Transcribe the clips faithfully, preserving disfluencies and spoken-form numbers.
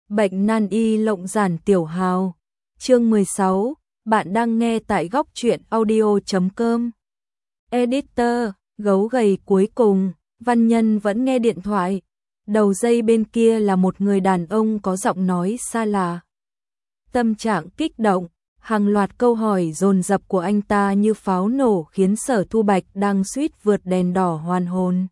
Bệnh nan y lộng giản tiểu hào. Chương mười sáu, bạn đang nghe tại góc truyện audio chấm com. Editor, gấu gầy cuối cùng, Văn Nhân vẫn nghe điện thoại. Đầu dây bên kia là một người đàn ông có giọng nói xa lạ. Tâm trạng kích động, hàng loạt câu hỏi dồn dập của anh ta như pháo nổ khiến Sở Thu Bạch đang suýt vượt đèn đỏ hoàn hồn.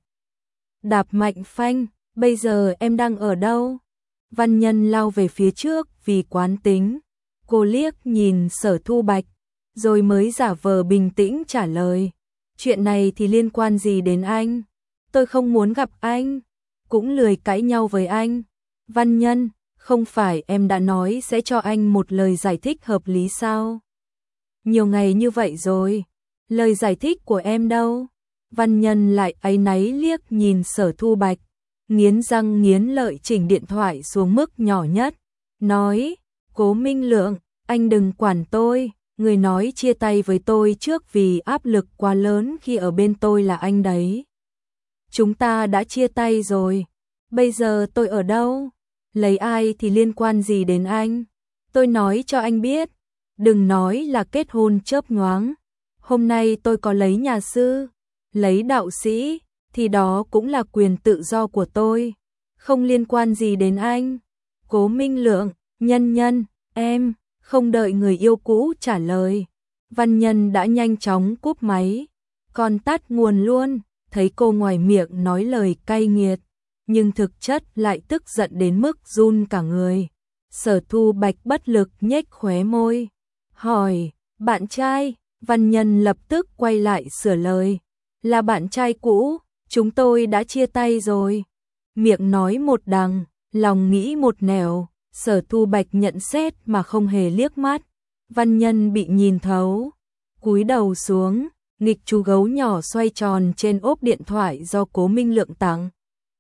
Đạp mạnh phanh, bây giờ em đang ở đâu? Văn Nhân lao về phía trước vì quán tính. Cô liếc nhìn Sở Thu Bạch, rồi mới giả vờ bình tĩnh trả lời. Chuyện này thì liên quan gì đến anh? Tôi không muốn gặp anh, cũng lười cãi nhau với anh. Văn Nhân, không phải em đã nói sẽ cho anh một lời giải thích hợp lý sao? Nhiều ngày như vậy rồi, lời giải thích của em đâu? Văn Nhân lại áy náy liếc nhìn Sở Thu Bạch, nghiến răng nghiến lợi chỉnh điện thoại xuống mức nhỏ nhất, nói, Cố Minh Lượng, anh đừng quản tôi, người nói chia tay với tôi trước vì áp lực quá lớn khi ở bên tôi là anh đấy. Chúng ta đã chia tay rồi, bây giờ tôi ở đâu? Lấy ai thì liên quan gì đến anh? Tôi nói cho anh biết, đừng nói là kết hôn chớp nhoáng. Hôm nay tôi có lấy nhà sư, lấy đạo sĩ, thì đó cũng là quyền tự do của tôi, không liên quan gì đến anh. Cố Minh Lượng, Nhân Nhân, em, không đợi người yêu cũ trả lời. Văn Nhân đã nhanh chóng cúp máy, còn tắt nguồn luôn, thấy cô ngoài miệng nói lời cay nghiệt, nhưng thực chất lại tức giận đến mức run cả người. Sở Thu Bạch bất lực nhếch khóe môi, hỏi, bạn trai? Văn Nhân lập tức quay lại sửa lời, là bạn trai cũ, chúng tôi đã chia tay rồi. Miệng nói một đằng, lòng nghĩ một nẻo, Sở Thu Bạch nhận xét mà không hề liếc mắt. Văn Nhân bị nhìn thấu, cúi đầu xuống, nghịch chú gấu nhỏ xoay tròn trên ốp điện thoại do Cố Minh Lượng tặng.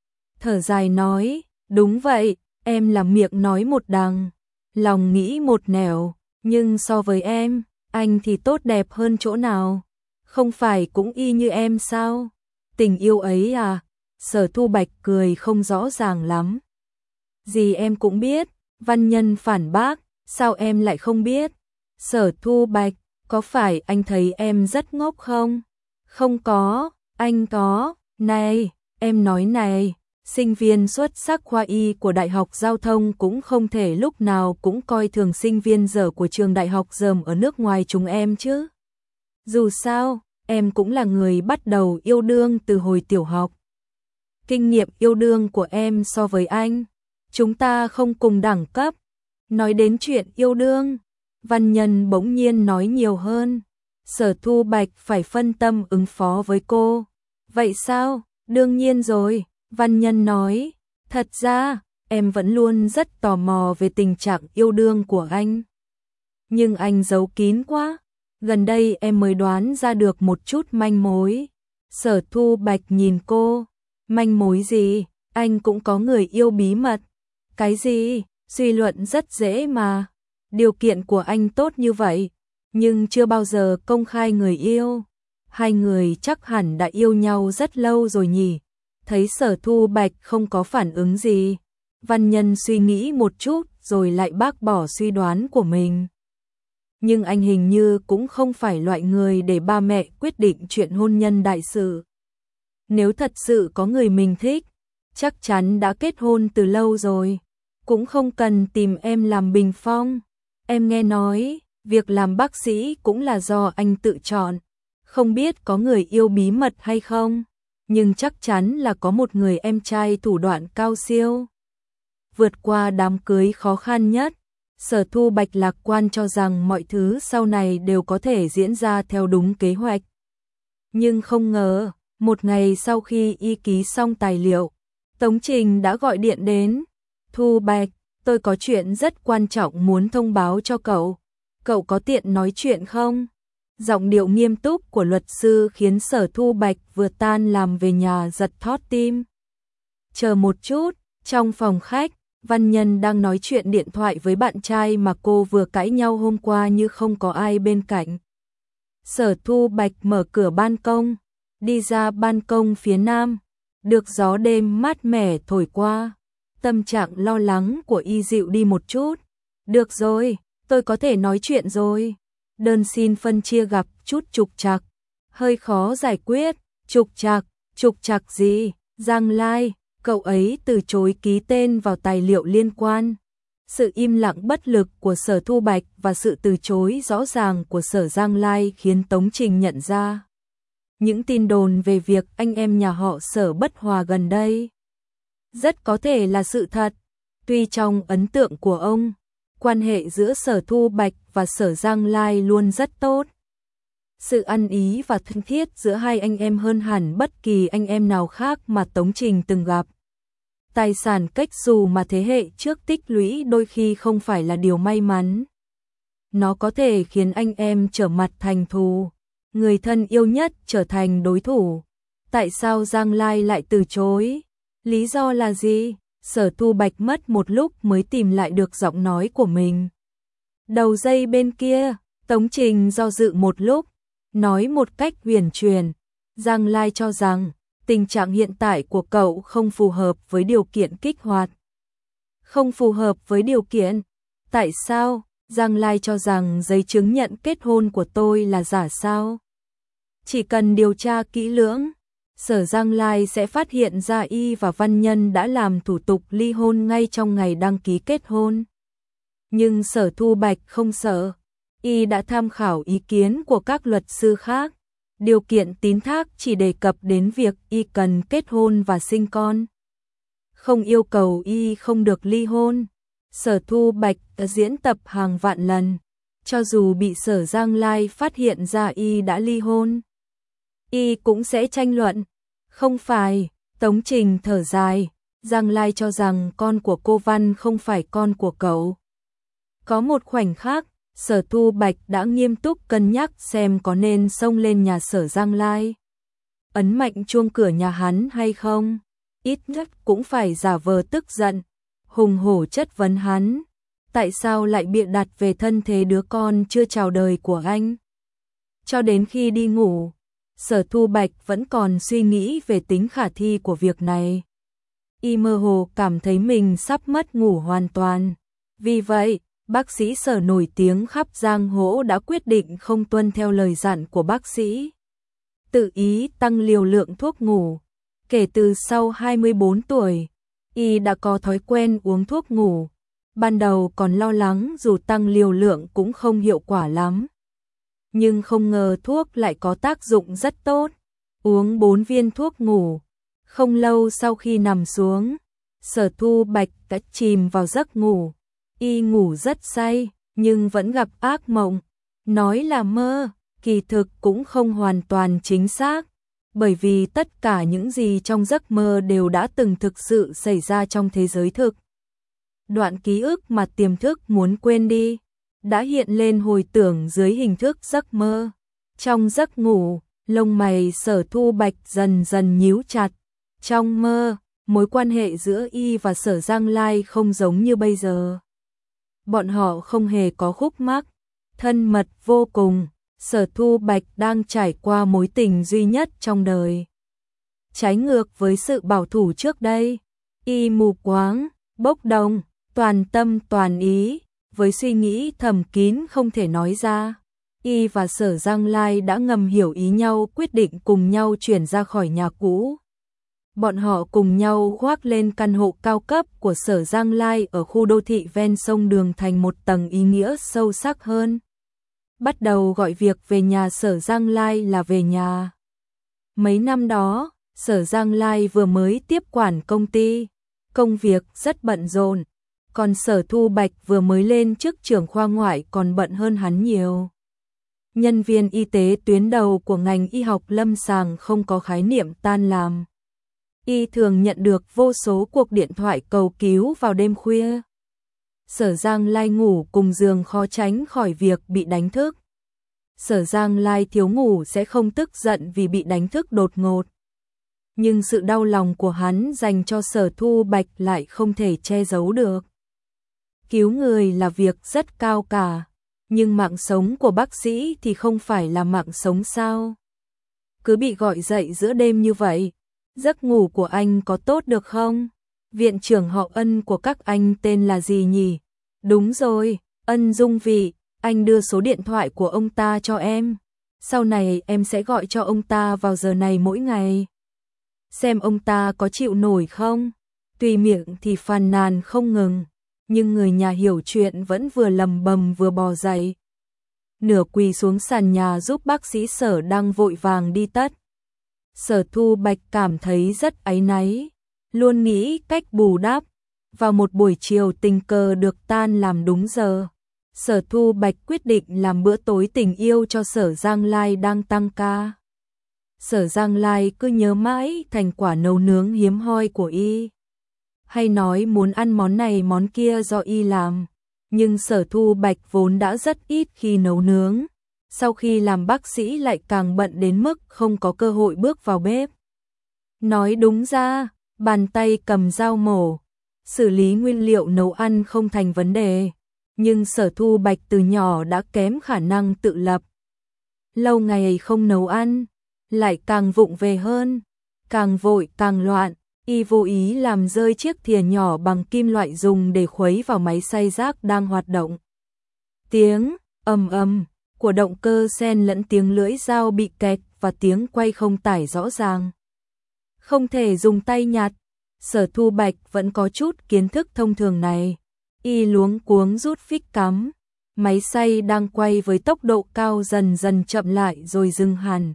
Thở dài nói, đúng vậy, em là miệng nói một đằng, lòng nghĩ một nẻo, nhưng so với em, anh thì tốt đẹp hơn chỗ nào? Không phải cũng y như em sao? Tình yêu ấy à? Sở Thu Bạch cười không rõ ràng lắm. Gì em cũng biết, Văn Nhân phản bác, sao em lại không biết? Sở Thu Bạch, có phải anh thấy em rất ngốc không? Không có, anh có, này, em nói này, sinh viên xuất sắc khoa y của Đại học Giao thông cũng không thể lúc nào cũng coi thường sinh viên dở của trường đại học dởm ở nước ngoài chúng em chứ. Dù sao, em cũng là người bắt đầu yêu đương từ hồi tiểu học. Kinh nghiệm yêu đương của em so với anh, chúng ta không cùng đẳng cấp. Nói đến chuyện yêu đương, Văn Nhân bỗng nhiên nói nhiều hơn. Sở Thu Bạch phải phân tâm ứng phó với cô. Vậy sao? Đương nhiên rồi, Văn Nhân nói. Thật ra, em vẫn luôn rất tò mò về tình trạng yêu đương của anh. Nhưng anh giấu kín quá. Gần đây em mới đoán ra được một chút manh mối. Sở Thu Bạch nhìn cô. Manh mối gì? Anh cũng có người yêu bí mật. Cái gì? Suy luận rất dễ mà. Điều kiện của anh tốt như vậy, nhưng chưa bao giờ công khai người yêu. Hai người chắc hẳn đã yêu nhau rất lâu rồi nhỉ? Thấy Sở Thu Bạch không có phản ứng gì, Văn Nhân suy nghĩ một chút rồi lại bác bỏ suy đoán của mình. Nhưng anh hình như cũng không phải loại người để ba mẹ quyết định chuyện hôn nhân đại sự. Nếu thật sự có người mình thích, chắc chắn đã kết hôn từ lâu rồi, cũng không cần tìm em làm bình phong. Em nghe nói, việc làm bác sĩ cũng là do anh tự chọn, không biết có người yêu bí mật hay không, nhưng chắc chắn là có một người em trai thủ đoạn cao siêu. Vượt qua đám cưới khó khăn nhất, Sở Thu Bạch lạc quan cho rằng mọi thứ sau này đều có thể diễn ra theo đúng kế hoạch. Nhưng không ngờ, một ngày sau khi y ký xong tài liệu, Tống Trình đã gọi điện đến. Thu Bạch, tôi có chuyện rất quan trọng muốn thông báo cho cậu. Cậu có tiện nói chuyện không? Giọng điệu nghiêm túc của luật sư khiến Sở Thu Bạch vừa tan làm về nhà giật thót tim. Chờ một chút, trong phòng khách, Văn Nhân đang nói chuyện điện thoại với bạn trai mà cô vừa cãi nhau hôm qua như không có ai bên cạnh. Sở Thu Bạch mở cửa ban công, đi ra ban công phía nam, được gió đêm mát mẻ thổi qua. tâm trạng lo lắng của y dịu đi một chút. Được rồi, tôi có thể nói chuyện rồi. Đơn xin phân chia gặp chút trục trặc, hơi khó giải quyết. Trục trặc, trục trặc gì? Giang Lai, cậu ấy từ chối ký tên vào tài liệu liên quan. Sự im lặng bất lực của Sở Thu Bạch và sự từ chối rõ ràng của Sở Giang Lai khiến Tống Trình nhận ra những tin đồn về việc anh em nhà họ Sở bất hòa gần đây rất có thể là sự thật. Tuy trong ấn tượng của ông, quan hệ giữa Sở Thu Bạch và Sở Giang Lai luôn rất tốt. Sự ăn ý và thân thiết giữa hai anh em hơn hẳn bất kỳ anh em nào khác mà Tống Trình từng gặp. Tài sản cách xù mà thế hệ trước tích lũy đôi khi không phải là điều may mắn. Nó có thể khiến anh em trở mặt thành thù, người thân yêu nhất trở thành đối thủ. Tại sao Giang Lai lại từ chối? Lý do là gì? Sở Thu Bạch mất một lúc mới tìm lại được giọng nói của mình. Đầu dây bên kia, Tống Trình do dự một lúc, nói một cách huyền truyền. Giang Lai cho rằng tình trạng hiện tại của cậu không phù hợp với điều kiện kích hoạt. Không phù hợp với điều kiện? Tại sao? Giang Lai cho rằng giấy chứng nhận kết hôn của tôi là giả sao? Chỉ cần điều tra kỹ lưỡng, Sở Giang Lai sẽ phát hiện ra y và Văn Nhân đã làm thủ tục ly hôn ngay trong ngày đăng ký kết hôn. Nhưng Sở Thu Bạch không sợ. Y đã tham khảo ý kiến của các luật sư khác. Điều kiện tín thác chỉ đề cập đến việc y cần kết hôn và sinh con. Không yêu cầu y không được ly hôn. Sở Thu Bạch đã diễn tập hàng vạn lần. Cho dù bị Sở Giang Lai phát hiện ra y đã ly hôn, y cũng sẽ tranh luận. Không phải, Tống Trình thở dài. Giang Lai cho rằng con của cô Văn không phải con của cậu. Có một khoảnh khắc, Sở Thu Bạch đã nghiêm túc cân nhắc xem có nên xông lên nhà Sở Giang Lai, ấn mạnh chuông cửa nhà hắn hay không. Ít nhất cũng phải giả vờ tức giận, hùng hổ chất vấn hắn. Tại sao lại bịa đặt về thân thế đứa con chưa chào đời của anh? Cho đến khi đi ngủ, Sở Thu Bạch vẫn còn suy nghĩ về tính khả thi của việc này. Y mơ hồ cảm thấy mình sắp mất ngủ hoàn toàn. Vì vậy, bác sĩ Sở nổi tiếng khắp giang hồ đã quyết định không tuân theo lời dặn của bác sĩ, tự ý tăng liều lượng thuốc ngủ. Kể từ sau hai mươi bốn tuổi, y đã có thói quen uống thuốc ngủ. Ban đầu còn lo lắng dù tăng liều lượng cũng không hiệu quả lắm. Nhưng không ngờ thuốc lại có tác dụng rất tốt. Uống bốn viên thuốc ngủ. Không lâu sau khi nằm xuống, Sở Thu Bạch đã chìm vào giấc ngủ. Y ngủ rất say, nhưng vẫn gặp ác mộng. Nói là mơ, kỳ thực cũng không hoàn toàn chính xác, bởi vì tất cả những gì trong giấc mơ đều đã từng thực sự xảy ra trong thế giới thực. Đoạn ký ức mà tiềm thức muốn quên đi đã hiện lên hồi tưởng dưới hình thức giấc mơ. Trong giấc ngủ, lông mày Sở Thu Bạch dần dần nhíu chặt. Trong mơ, mối quan hệ giữa y và Sở Giang Lai không giống như bây giờ. Bọn họ không hề có khúc mắc, thân mật vô cùng. Sở Thu Bạch đang trải qua mối tình duy nhất trong đời. Trái ngược với sự bảo thủ trước đây, y mù quáng, bốc đồng, toàn tâm toàn ý, với suy nghĩ thầm kín không thể nói ra. Y và Sở Giang Lai đã ngầm hiểu ý nhau, quyết định cùng nhau chuyển ra khỏi nhà cũ. Bọn họ cùng nhau khoác lên căn hộ cao cấp của Sở Giang Lai ở khu đô thị ven sông Đường thành một tầng ý nghĩa sâu sắc hơn. Bắt đầu gọi việc về nhà Sở Giang Lai là về nhà. Mấy năm đó, Sở Giang Lai vừa mới tiếp quản công ty, công việc rất bận rộn, còn Sở Thu Bạch vừa mới lên chức trưởng khoa ngoại còn bận hơn hắn nhiều. Nhân viên y tế tuyến đầu của ngành y học lâm sàng không có khái niệm tan làm. Y thường nhận được vô số cuộc điện thoại cầu cứu vào đêm khuya. Sở Giang Lai ngủ cùng giường khó tránh khỏi việc bị đánh thức. Sở Giang Lai thiếu ngủ sẽ không tức giận vì bị đánh thức đột ngột. Nhưng sự đau lòng của hắn dành cho Sở Thu Bạch lại không thể che giấu được. Cứu người là việc rất cao cả, nhưng mạng sống của bác sĩ thì không phải là mạng sống sao? Cứ bị gọi dậy giữa đêm như vậy, giấc ngủ của anh có tốt được không? Viện trưởng họ Ân của các anh tên là gì nhỉ? Đúng rồi, Ân Dung Vị, anh đưa số điện thoại của ông ta cho em. Sau này em sẽ gọi cho ông ta vào giờ này mỗi ngày. Xem ông ta có chịu nổi không? Tuy miệng thì phàn nàn không ngừng, nhưng người nhà hiểu chuyện vẫn vừa lầm bầm vừa bò dậy. Nửa quỳ xuống sàn nhà giúp bác sĩ Sở đang vội vàng đi tất. Sở Thu Bạch cảm thấy rất áy náy, luôn nghĩ cách bù đắp. Vào một buổi chiều tình cờ được tan làm đúng giờ, Sở Thu Bạch quyết định làm bữa tối tình yêu cho Sở Giang Lai đang tăng ca. Sở Giang Lai cứ nhớ mãi thành quả nấu nướng hiếm hoi của y, hay nói muốn ăn món này món kia do y làm. Nhưng Sở Thu Bạch vốn đã rất ít khi nấu nướng, sau khi làm bác sĩ lại càng bận đến mức không có cơ hội bước vào bếp. Nói đúng ra, bàn tay cầm dao mổ, xử lý nguyên liệu nấu ăn không thành vấn đề, nhưng Sở Thu Bạch từ nhỏ đã kém khả năng tự lập. Lâu ngày không nấu ăn, lại càng vụng về hơn, càng vội càng loạn. Y vô ý làm rơi chiếc thìa nhỏ bằng kim loại dùng để khuấy vào máy xay rác đang hoạt động. Tiếng ầm ầm của động cơ xen lẫn tiếng lưỡi dao bị kẹt và tiếng quay không tải rõ ràng. Không thể dùng tay nhặt, Sở Thu Bạch vẫn có chút kiến thức thông thường này. Y luống cuống rút phích cắm, máy xay đang quay với tốc độ cao dần dần chậm lại rồi dừng hẳn.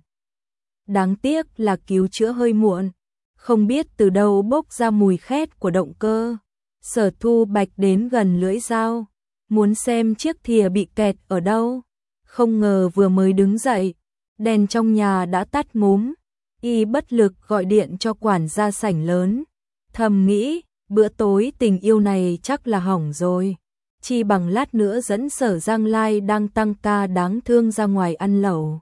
Đáng tiếc là cứu chữa hơi muộn. Không biết từ đâu bốc ra mùi khét của động cơ. Sở Thu Bạch đến gần lưỡi dao, muốn xem chiếc thìa bị kẹt ở đâu. Không ngờ vừa mới đứng dậy, đèn trong nhà đã tắt ngúm. Y bất lực gọi điện cho quản gia sảnh lớn. Thầm nghĩ, bữa tối tình yêu này chắc là hỏng rồi. Chi bằng lát nữa dẫn Sở Giang Lai đang tăng ca đáng thương ra ngoài ăn lẩu.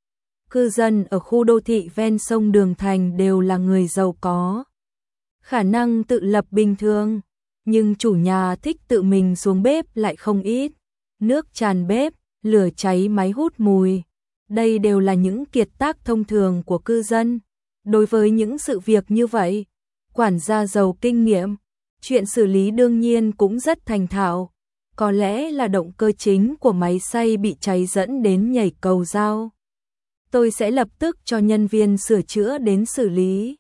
Cư dân ở khu đô thị ven sông Đường Thành đều là người giàu có, khả năng tự lập bình thường, nhưng chủ nhà thích tự mình xuống bếp lại không ít. Nước tràn bếp, lửa cháy máy hút mùi, đây đều là những kiệt tác thông thường của cư dân. Đối với những sự việc như vậy, quản gia giàu kinh nghiệm, chuyện xử lý đương nhiên cũng rất thành thạo. Có lẽ là động cơ chính của máy xay bị cháy dẫn đến nhảy cầu dao. Tôi sẽ lập tức cho nhân viên sửa chữa đến xử lý.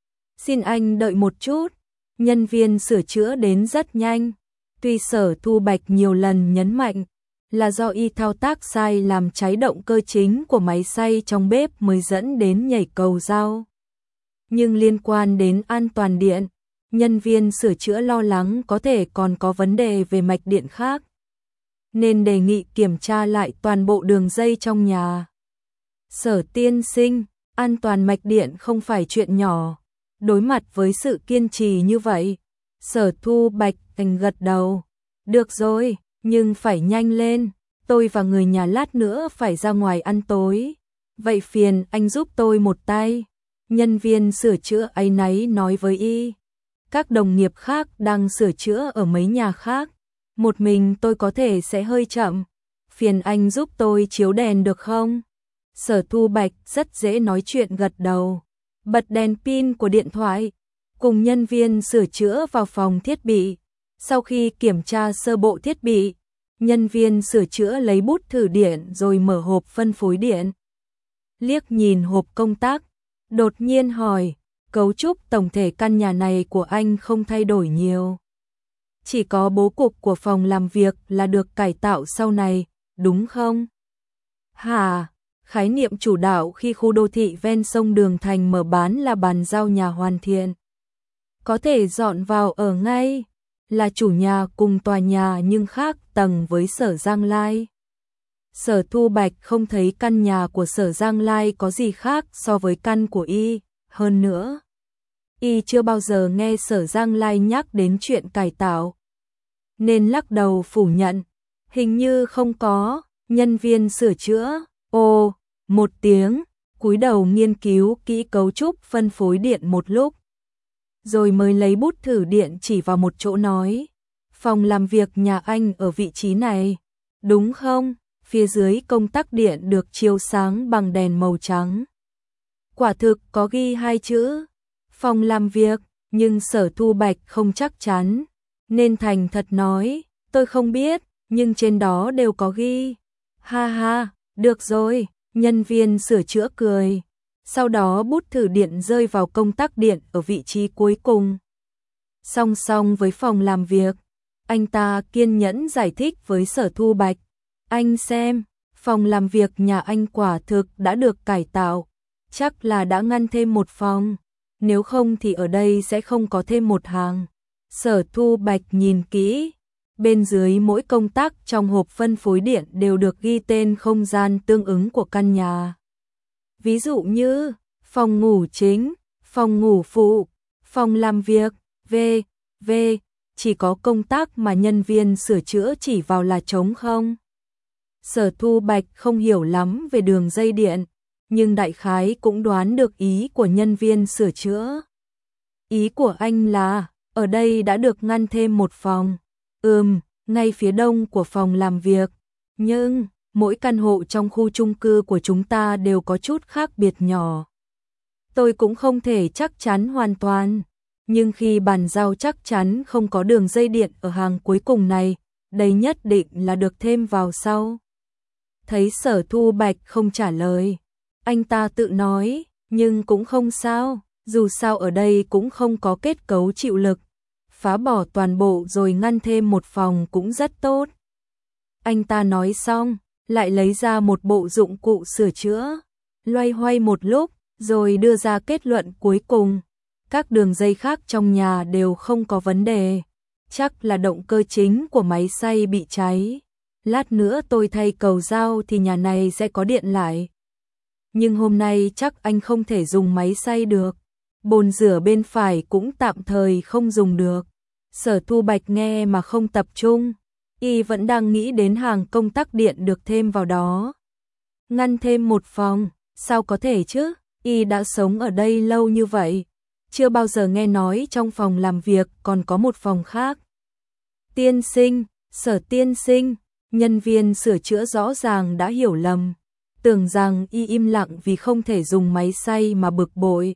Xin anh đợi một chút. Nhân viên sửa chữa đến rất nhanh. Tuy Sở Thu Bạch nhiều lần nhấn mạnh là do y thao tác sai làm cháy động cơ chính của máy xay trong bếp mới dẫn đến nhảy cầu dao. Nhưng liên quan đến an toàn điện, nhân viên sửa chữa lo lắng có thể còn có vấn đề về mạch điện khác, nên đề nghị kiểm tra lại toàn bộ đường dây trong nhà. Sở tiên sinh, an toàn mạch điện không phải chuyện nhỏ. Đối mặt với sự kiên trì như vậy, Sở Thu Bạch đành gật đầu. Được rồi, nhưng phải nhanh lên. Tôi và người nhà lát nữa phải ra ngoài ăn tối. Vậy phiền anh giúp tôi một tay. Nhân viên sửa chữa áy náy nói với y. Các đồng nghiệp khác đang sửa chữa ở mấy nhà khác. Một mình tôi có thể sẽ hơi chậm. Phiền anh giúp tôi chiếu đèn được không? Sở Thu Bạch rất dễ nói chuyện gật đầu, bật đèn pin của điện thoại, cùng nhân viên sửa chữa vào phòng thiết bị. Sau khi kiểm tra sơ bộ thiết bị, nhân viên sửa chữa lấy bút thử điện rồi mở hộp phân phối điện. Liếc nhìn hộp công tắc, đột nhiên hỏi, cấu trúc tổng thể căn nhà này của anh không thay đổi nhiều. Chỉ có bố cục của phòng làm việc là được cải tạo sau này, đúng không? Hả? Khái niệm chủ đạo khi khu đô thị ven sông Đường Thành mở bán là bàn giao nhà hoàn thiện. Có thể dọn vào ở ngay, là chủ nhà cùng tòa nhà nhưng khác tầng với Sở Giang Lai. Sở Thu Bạch không thấy căn nhà của Sở Giang Lai có gì khác so với căn của y, hơn nữa. Y chưa bao giờ nghe Sở Giang Lai nhắc đến chuyện cải tạo, nên lắc đầu phủ nhận, hình như không có. Nhân viên sửa chữa, ồ, một tiếng, cúi đầu nghiên cứu kỹ cấu trúc phân phối điện một lúc, rồi mới lấy bút thử điện chỉ vào một chỗ nói, phòng làm việc nhà anh ở vị trí này, đúng không? Phía dưới công tắc điện được chiếu sáng bằng đèn màu trắng. Quả thực có ghi hai chữ, phòng làm việc. nhưng Sở Thu Bạch không chắc chắn, nên thành thật nói, tôi không biết, nhưng trên đó đều có ghi. Ha ha, được rồi, nhân viên sửa chữa cười. Sau đó bút thử điện rơi vào công tắc điện ở vị trí cuối cùng. Song song với phòng làm việc, anh ta kiên nhẫn giải thích với Sở Thu Bạch. Anh xem, phòng làm việc nhà anh quả thực đã được cải tạo, chắc là đã ngăn thêm một phòng, nếu không thì ở đây sẽ không có thêm một hàng. Sở Thu Bạch nhìn kỹ, bên dưới mỗi công tắc trong hộp phân phối điện đều được ghi tên không gian tương ứng của căn nhà. Ví dụ như phòng ngủ chính, phòng ngủ phụ, phòng làm việc, vân vân, chỉ có công tắc mà nhân viên sửa chữa chỉ vào là trống không. Sở Thu Bạch không hiểu lắm về đường dây điện, nhưng đại khái cũng đoán được ý của nhân viên sửa chữa. Ý của anh là, ở đây đã được ngăn thêm một phòng. Ừm, ngay phía đông của phòng làm việc. Nhưng, mỗi căn hộ trong khu chung cư của chúng ta đều có chút khác biệt nhỏ. Tôi cũng không thể chắc chắn hoàn toàn. Nhưng khi bàn giao chắc chắn không có đường dây điện ở hàng cuối cùng này, đây nhất định là được thêm vào sau. Thấy Sở Thu Bạch không trả lời, anh ta tự nói, nhưng cũng không sao, dù sao ở đây cũng không có kết cấu chịu lực. Phá bỏ toàn bộ rồi ngăn thêm một phòng cũng rất tốt. Anh ta nói xong, lại lấy ra một bộ dụng cụ sửa chữa, loay hoay một lúc, rồi đưa ra kết luận cuối cùng. Các đường dây khác trong nhà đều không có vấn đề, chắc là động cơ chính của máy xay bị cháy. Lát nữa tôi thay cầu dao thì nhà này sẽ có điện lại. Nhưng hôm nay chắc anh không thể dùng máy xay được. Bồn rửa bên phải cũng tạm thời không dùng được. Sở Thu Bạch nghe mà không tập trung, y vẫn đang nghĩ đến hàng công tắc điện được thêm vào đó. Ngăn thêm một phòng, sao có thể chứ? Y đã sống ở đây lâu như vậy, chưa bao giờ nghe nói trong phòng làm việc còn có một phòng khác. Tiên sinh, Sở tiên sinh, nhân viên sửa chữa rõ ràng đã hiểu lầm, tưởng rằng y im lặng vì không thể dùng máy xay mà bực bội,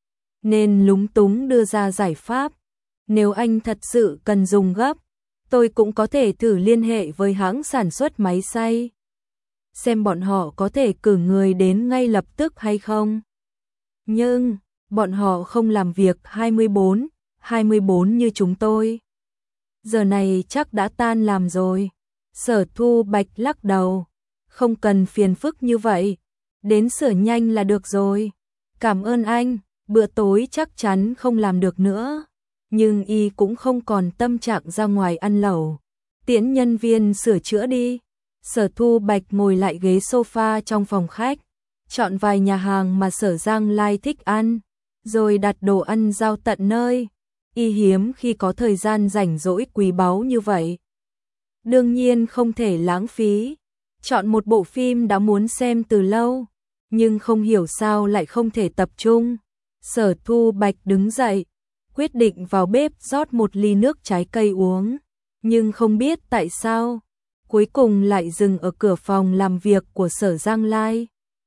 nên lúng túng đưa ra giải pháp. Nếu anh thật sự cần dùng gấp, tôi cũng có thể thử liên hệ với hãng sản xuất máy xay, xem bọn họ có thể cử người đến ngay lập tức hay không. Nhưng, bọn họ không làm việc hai mươi bốn, hai mươi bốn như chúng tôi. Giờ này chắc đã tan làm rồi. Sở Thu Bạch lắc đầu, không cần phiền phức như vậy, đến sửa nhanh là được rồi. Cảm ơn anh, bữa tối chắc chắn không làm được nữa. Nhưng y cũng không còn tâm trạng ra ngoài ăn lẩu. Tiễn nhân viên sửa chữa đi. Sở Thu Bạch ngồi lại ghế sofa trong phòng khách, chọn vài nhà hàng mà Sở Giang Lai thích ăn, rồi đặt đồ ăn giao tận nơi. Y hiếm khi có thời gian rảnh rỗi quý báu như vậy. Đương nhiên không thể lãng phí. Chọn một bộ phim đã muốn xem từ lâu, nhưng không hiểu sao lại không thể tập trung. Sở Thu Bạch đứng dậy, quyết định vào bếp rót một ly nước trái cây uống, nhưng không biết tại sao, cuối cùng lại dừng ở cửa phòng làm việc của Sở Giang Lai.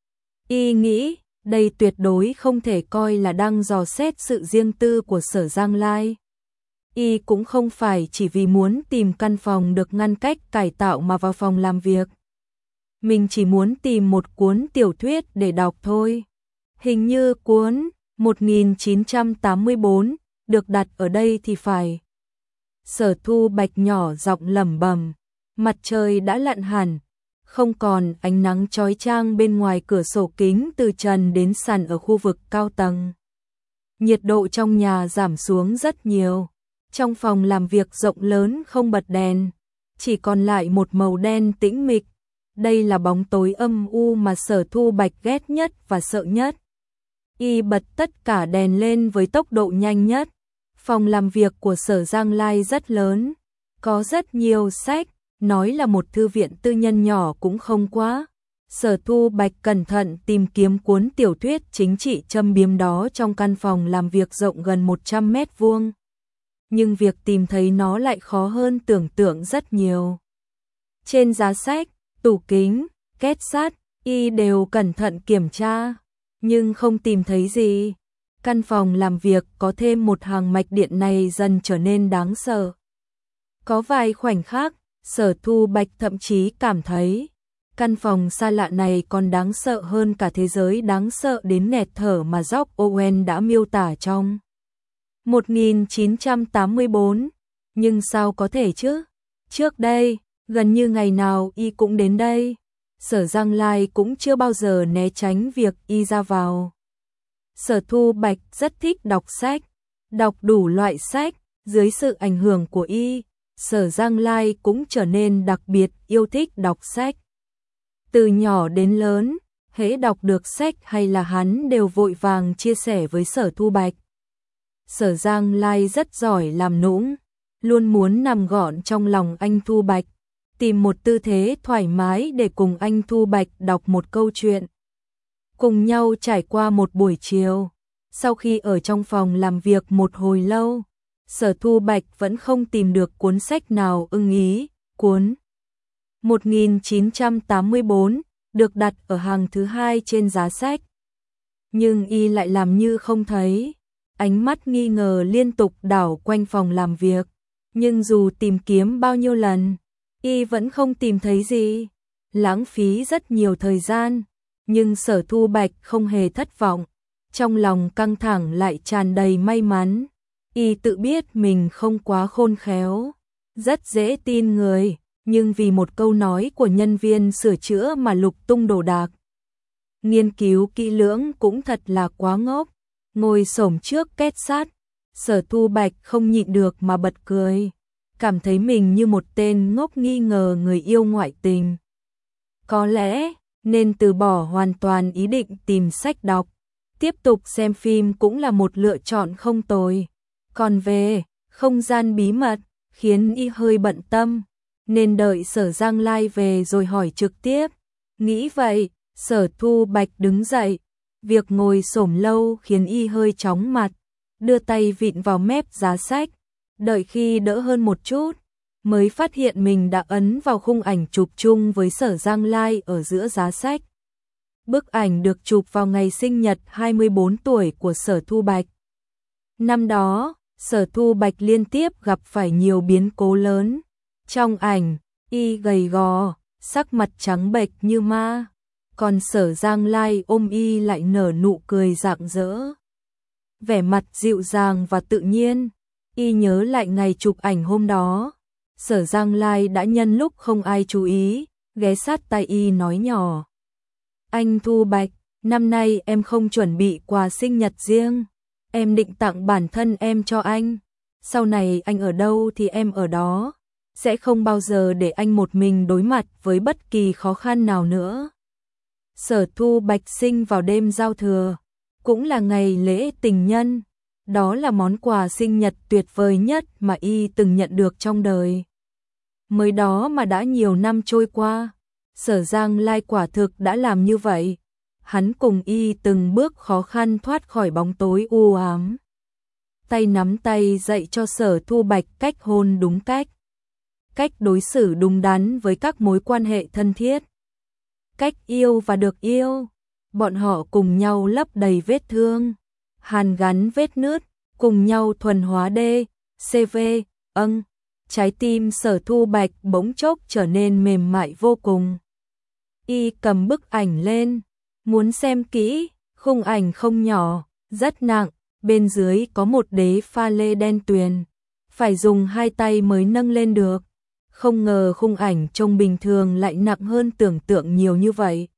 Y nghĩ, đây tuyệt đối không thể coi là đang dò xét sự riêng tư của Sở Giang Lai. Y cũng không phải chỉ vì muốn tìm căn phòng được ngăn cách cải tạo mà vào phòng làm việc. Mình chỉ muốn tìm một cuốn tiểu thuyết để đọc thôi. Hình như cuốn một nghìn chín trăm tám mươi bốn được đặt ở đây thì phải. Sở Thu Bạch nhỏ giọng lẩm bẩm, mặt trời đã lặn hẳn, không còn ánh nắng chói chang bên ngoài cửa sổ kính từ trần đến sàn ở khu vực cao tầng. Nhiệt độ trong nhà giảm xuống rất nhiều. Trong phòng làm việc rộng lớn không bật đèn, chỉ còn lại một màu đen tĩnh mịch. Đây là bóng tối âm u mà Sở Thu Bạch ghét nhất và sợ nhất. Y bật tất cả đèn lên với tốc độ nhanh nhất. Phòng làm việc của Sở Giang Lai rất lớn, có rất nhiều sách, nói là một thư viện tư nhân nhỏ cũng không quá. Sở Thu Bạch cẩn thận tìm kiếm cuốn tiểu thuyết chính trị châm biếm đó trong căn phòng làm việc rộng gần một trăm mét vuông. Nhưng việc tìm thấy nó lại khó hơn tưởng tượng rất nhiều. Trên giá sách, tủ kính, két sắt, y đều cẩn thận kiểm tra, nhưng không tìm thấy gì. Căn phòng làm việc có thêm một hàng mạch điện này dần trở nên đáng sợ. Có vài khoảnh khắc, Sở Thu Bạch thậm chí cảm thấy căn phòng xa lạ này còn đáng sợ hơn cả thế giới đáng sợ đến nghẹt thở mà George Orwell đã miêu tả trong một nghìn chín trăm tám mươi bốn. Nhưng sao có thể chứ? Trước đây, gần như ngày nào y cũng đến đây. Sở Giang Lai cũng chưa bao giờ né tránh việc y ra vào. Sở Thu Bạch rất thích đọc sách, đọc đủ loại sách. Dưới sự ảnh hưởng của y, Sở Giang Lai cũng trở nên đặc biệt yêu thích đọc sách. Từ nhỏ đến lớn, hễ đọc được sách hay là hắn đều vội vàng chia sẻ với Sở Thu Bạch. Sở Giang Lai rất giỏi làm nũng, luôn muốn nằm gọn trong lòng anh Thu Bạch, tìm một tư thế thoải mái để cùng anh Thu Bạch đọc một câu chuyện. Cùng nhau trải qua một buổi chiều, sau khi ở trong phòng làm việc một hồi lâu, Sở Thu Bạch vẫn không tìm được cuốn sách nào ưng ý. Cuốn một nghìn chín trăm tám mươi bốn được đặt ở hàng thứ hai trên giá sách. Nhưng y lại làm như không thấy, ánh mắt nghi ngờ liên tục đảo quanh phòng làm việc, nhưng dù tìm kiếm bao nhiêu lần, y vẫn không tìm thấy gì, lãng phí rất nhiều thời gian, nhưng Sở Thu Bạch không hề thất vọng, trong lòng căng thẳng lại tràn đầy may mắn, y tự biết mình không quá khôn khéo, rất dễ tin người, nhưng vì một câu nói của nhân viên sửa chữa mà lục tung đồ đạc. Nghiên cứu kỹ lưỡng cũng thật là quá ngốc, ngồi xổm trước két sắt, Sở Thu Bạch không nhịn được mà bật cười, cảm thấy mình như một tên ngốc nghi ngờ người yêu ngoại tình. Có lẽ nên từ bỏ hoàn toàn ý định tìm sách đọc, tiếp tục xem phim cũng là một lựa chọn không tồi. Còn về không gian bí mật, khiến y hơi bận tâm, nên đợi Sở Giang Lai về rồi hỏi trực tiếp. Nghĩ vậy, Sở Thu Bạch đứng dậy, việc ngồi xổm lâu khiến y hơi chóng mặt, đưa tay vịn vào mép giá sách, đợi khi đỡ hơn một chút, mới phát hiện mình đã ấn vào khung ảnh chụp chung với Sở Giang Lai ở giữa giá sách. Bức ảnh được chụp vào ngày sinh nhật hai mươi bốn tuổi của Sở Thu Bạch. Năm đó, Sở Thu Bạch liên tiếp gặp phải nhiều biến cố lớn. Trong ảnh, y gầy gò, sắc mặt trắng bệch như ma, còn Sở Giang Lai ôm y lại nở nụ cười rạng rỡ. Vẻ mặt dịu dàng và tự nhiên, y nhớ lại ngày chụp ảnh hôm đó. Sở Giang Lai đã nhân lúc không ai chú ý, ghé sát tai y nói nhỏ. Anh Thu Bạch, năm nay em không chuẩn bị quà sinh nhật riêng, em định tặng bản thân em cho anh. Sau này anh ở đâu thì em ở đó, sẽ không bao giờ để anh một mình đối mặt với bất kỳ khó khăn nào nữa. Sở Thu Bạch sinh vào đêm giao thừa, cũng là ngày lễ tình nhân. Đó là món quà sinh nhật tuyệt vời nhất mà y từng nhận được trong đời. Mới đó mà đã nhiều năm trôi qua, Sở Giang Lai quả thực đã làm như vậy. Hắn cùng y từng bước khó khăn thoát khỏi bóng tối u ám. Tay nắm tay dạy cho Sở Thu Bạch cách hôn đúng cách, cách đối xử đúng đắn với các mối quan hệ thân thiết, cách yêu và được yêu. Bọn họ cùng nhau lấp đầy vết thương, hàn gắn vết nứt, cùng nhau thuần hóa đê, xê vê, âng. Trái tim Sở Thu Bạch bỗng chốc trở nên mềm mại vô cùng. Y cầm bức ảnh lên, muốn xem kỹ, khung ảnh không nhỏ, rất nặng, bên dưới có một đế pha lê đen tuyền, phải dùng hai tay mới nâng lên được. Không ngờ khung ảnh trông bình thường lại nặng hơn tưởng tượng nhiều như vậy.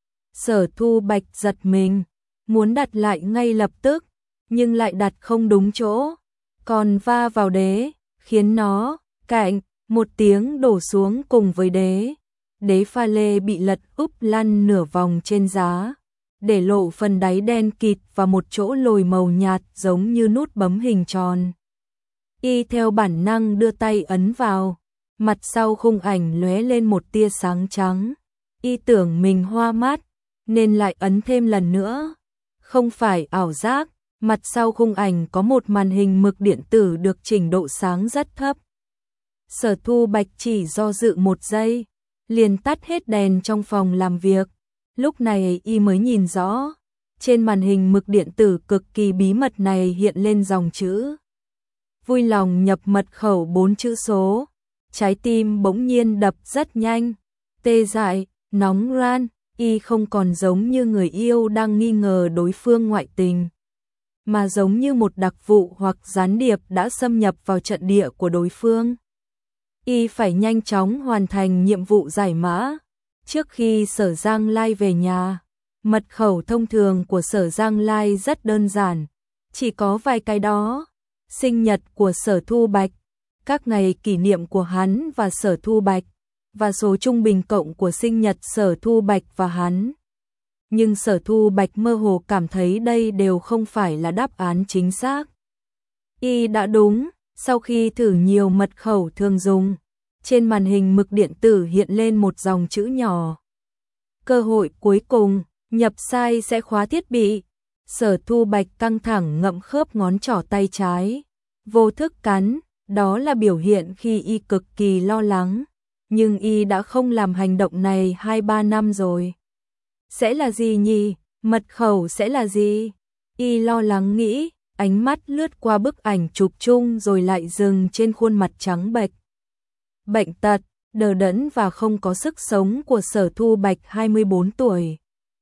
Sở Thu Bạch giật mình, muốn đặt lại ngay lập tức, nhưng lại đặt không đúng chỗ, còn va vào đế, khiến nó, cạnh, một tiếng đổ xuống cùng với đế. Đế pha lê bị lật úp lăn nửa vòng trên giá, để lộ phần đáy đen kịt và một chỗ lồi màu nhạt giống như nút bấm hình tròn. Y theo bản năng đưa tay ấn vào, mặt sau khung ảnh lóe lên một tia sáng trắng. Y tưởng mình hoa mắt, nên lại ấn thêm lần nữa. Không phải ảo giác, mặt sau khung ảnh có một màn hình mực điện tử được chỉnh độ sáng rất thấp. Sở Thu Bạch chỉ do dự một giây, liền tắt hết đèn trong phòng làm việc. Lúc này y mới nhìn rõ, Trên màn hình mực điện tử cực kỳ bí mật này hiện lên dòng chữ. Vui lòng nhập mật khẩu bốn chữ số. Trái tim bỗng nhiên đập rất nhanh, tê dại, nóng ran, y không còn giống như người yêu đang nghi ngờ đối phương ngoại tình, mà giống như một đặc vụ hoặc gián điệp đã xâm nhập vào trận địa của đối phương. Y phải nhanh chóng hoàn thành nhiệm vụ giải mã trước khi Sở Giang Lai về nhà. Mật khẩu thông thường của Sở Giang Lai rất đơn giản, chỉ có vài cái đó: sinh nhật của Sở Thu Bạch, các ngày kỷ niệm của hắn và Sở Thu Bạch, và số trung bình cộng của sinh nhật Sở Thu Bạch và hắn. Nhưng Sở Thu Bạch mơ hồ cảm thấy đây đều không phải là đáp án chính xác. Y đã đúng, sau khi thử nhiều mật khẩu thường dùng, trên màn hình mực điện tử hiện lên một dòng chữ nhỏ. Cơ hội cuối cùng, nhập sai sẽ khóa thiết bị. Sở Thu Bạch căng thẳng ngậm khớp ngón trỏ tay trái, vô thức cắn, đó là biểu hiện khi y cực kỳ lo lắng, nhưng y đã không làm hành động này hai ba năm rồi. Sẽ là gì nhỉ? Mật khẩu sẽ là gì? Y lo lắng nghĩ, ánh mắt lướt qua bức ảnh chụp chung rồi lại dừng trên khuôn mặt trắng bệch, bệnh tật, đờ đẫn và không có sức sống của Sở Thu Bạch hai mươi bốn tuổi.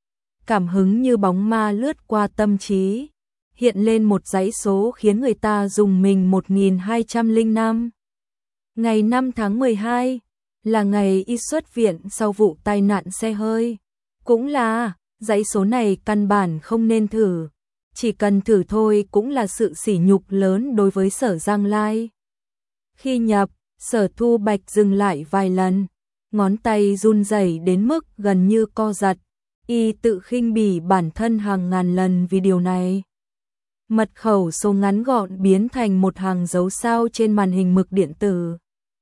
Cảm hứng như bóng ma lướt qua tâm trí, hiện lên một dãy số khiến người ta rùng mình. Một nghìn hai trăm lẻ năm. Ngày năm tháng mười hai là ngày y xuất viện sau vụ tai nạn xe hơi. Cũng là, dãy số này căn bản không nên thử, chỉ cần thử thôi cũng là sự sỉ nhục lớn đối với Sở Giang Lai. Khi nhập, Sở Thu Bạch dừng lại vài lần, ngón tay run rẩy đến mức gần như co giật. Y tự khinh bỉ bản thân hàng ngàn lần vì điều này. Mật khẩu số ngắn gọn biến thành một hàng dấu sao trên màn hình mực điện tử.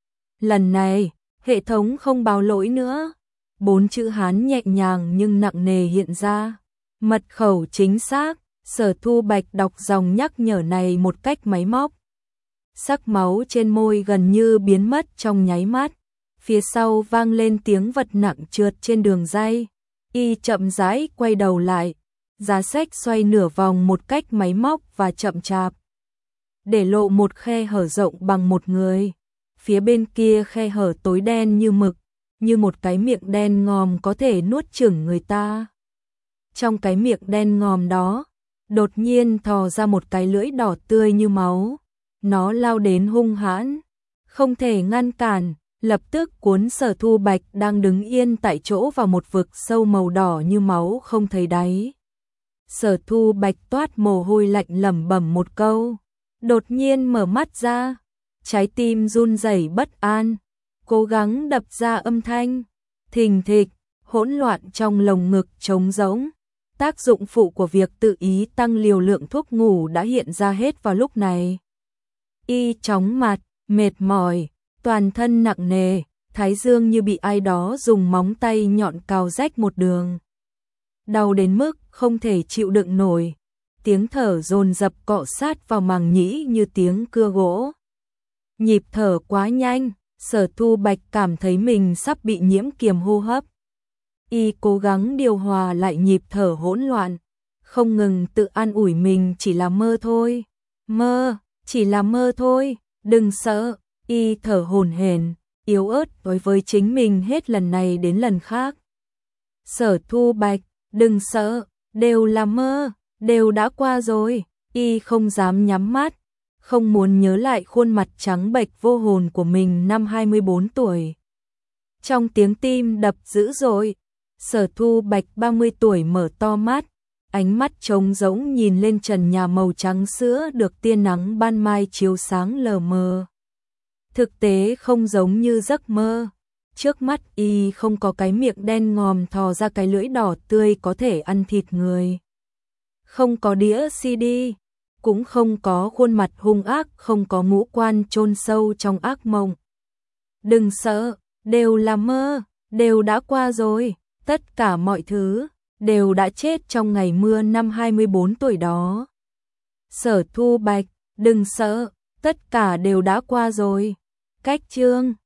Lần này, hệ thống không báo lỗi nữa. Bốn chữ Hán nhẹ nhàng nhưng nặng nề hiện ra. Mật khẩu chính xác. Sở Thu Bạch đọc dòng nhắc nhở này một cách máy móc. Sắc máu trên môi gần như biến mất trong nháy mắt. Phía sau vang lên tiếng vật nặng trượt trên đường ray. Y chậm rãi quay đầu lại, giá sách xoay nửa vòng một cách máy móc và chậm chạp, để lộ một khe hở rộng bằng một người. Phía bên kia khe hở tối đen như mực, như một cái miệng đen ngòm có thể nuốt chửng người ta. Trong cái miệng đen ngòm đó, đột nhiên thò ra một cái lưỡi đỏ tươi như máu. Nó lao đến hung hãn, không thể ngăn cản, lập tức cuốn Sở Thu Bạch đang đứng yên tại chỗ vào một vực sâu màu đỏ như máu không thấy đáy. Sở Thu Bạch toát mồ hôi lạnh lẩm bẩm một câu, đột nhiên mở mắt ra, trái tim run rẩy bất an, cố gắng đập ra âm thanh, thình thịch, hỗn loạn trong lồng ngực trống rỗng. Tác dụng phụ của việc tự ý tăng liều lượng thuốc ngủ đã hiện ra hết vào lúc này. Y chóng mặt, mệt mỏi, toàn thân nặng nề, thái dương như bị ai đó dùng móng tay nhọn cào rách một đường. Đau đến mức không thể chịu đựng nổi, tiếng thở dồn dập cọ sát vào màng nhĩ như tiếng cưa gỗ. Nhịp thở quá nhanh, Sở Thu Bạch cảm thấy mình sắp bị nhiễm kiềm hô hấp. Y cố gắng điều hòa lại nhịp thở hỗn loạn, không ngừng tự an ủi mình chỉ là mơ thôi, mơ, chỉ là mơ thôi, đừng sợ. Y thở hổn hển, yếu ớt đối với chính mình hết lần này đến lần khác. Sở Thu Bạch, đừng sợ, đều là mơ, đều đã qua rồi. Y không dám nhắm mắt, không muốn nhớ lại khuôn mặt trắng bệch vô hồn của mình năm hai mươi bốn tuổi. Trong tiếng tim đập dữ dội, Sở Thu Bạch ba mươi tuổi mở to mắt, ánh mắt trống rỗng nhìn lên trần nhà màu trắng sữa được tia nắng ban mai chiếu sáng lờ mờ. Thực tế không giống như giấc mơ. Trước mắt y không có cái miệng đen ngòm thò ra cái lưỡi đỏ tươi có thể ăn thịt người. Không có đĩa xê đê, cũng không có khuôn mặt hung ác, không có ngũ quan chôn sâu trong ác mộng. Đừng sợ, đều là mơ, đều đã qua rồi, tất cả mọi thứ đều đã chết trong ngày mưa năm hai mươi bốn tuổi đó. Sở Thu Bạch, đừng sợ, tất cả đều đã qua rồi. Cách chương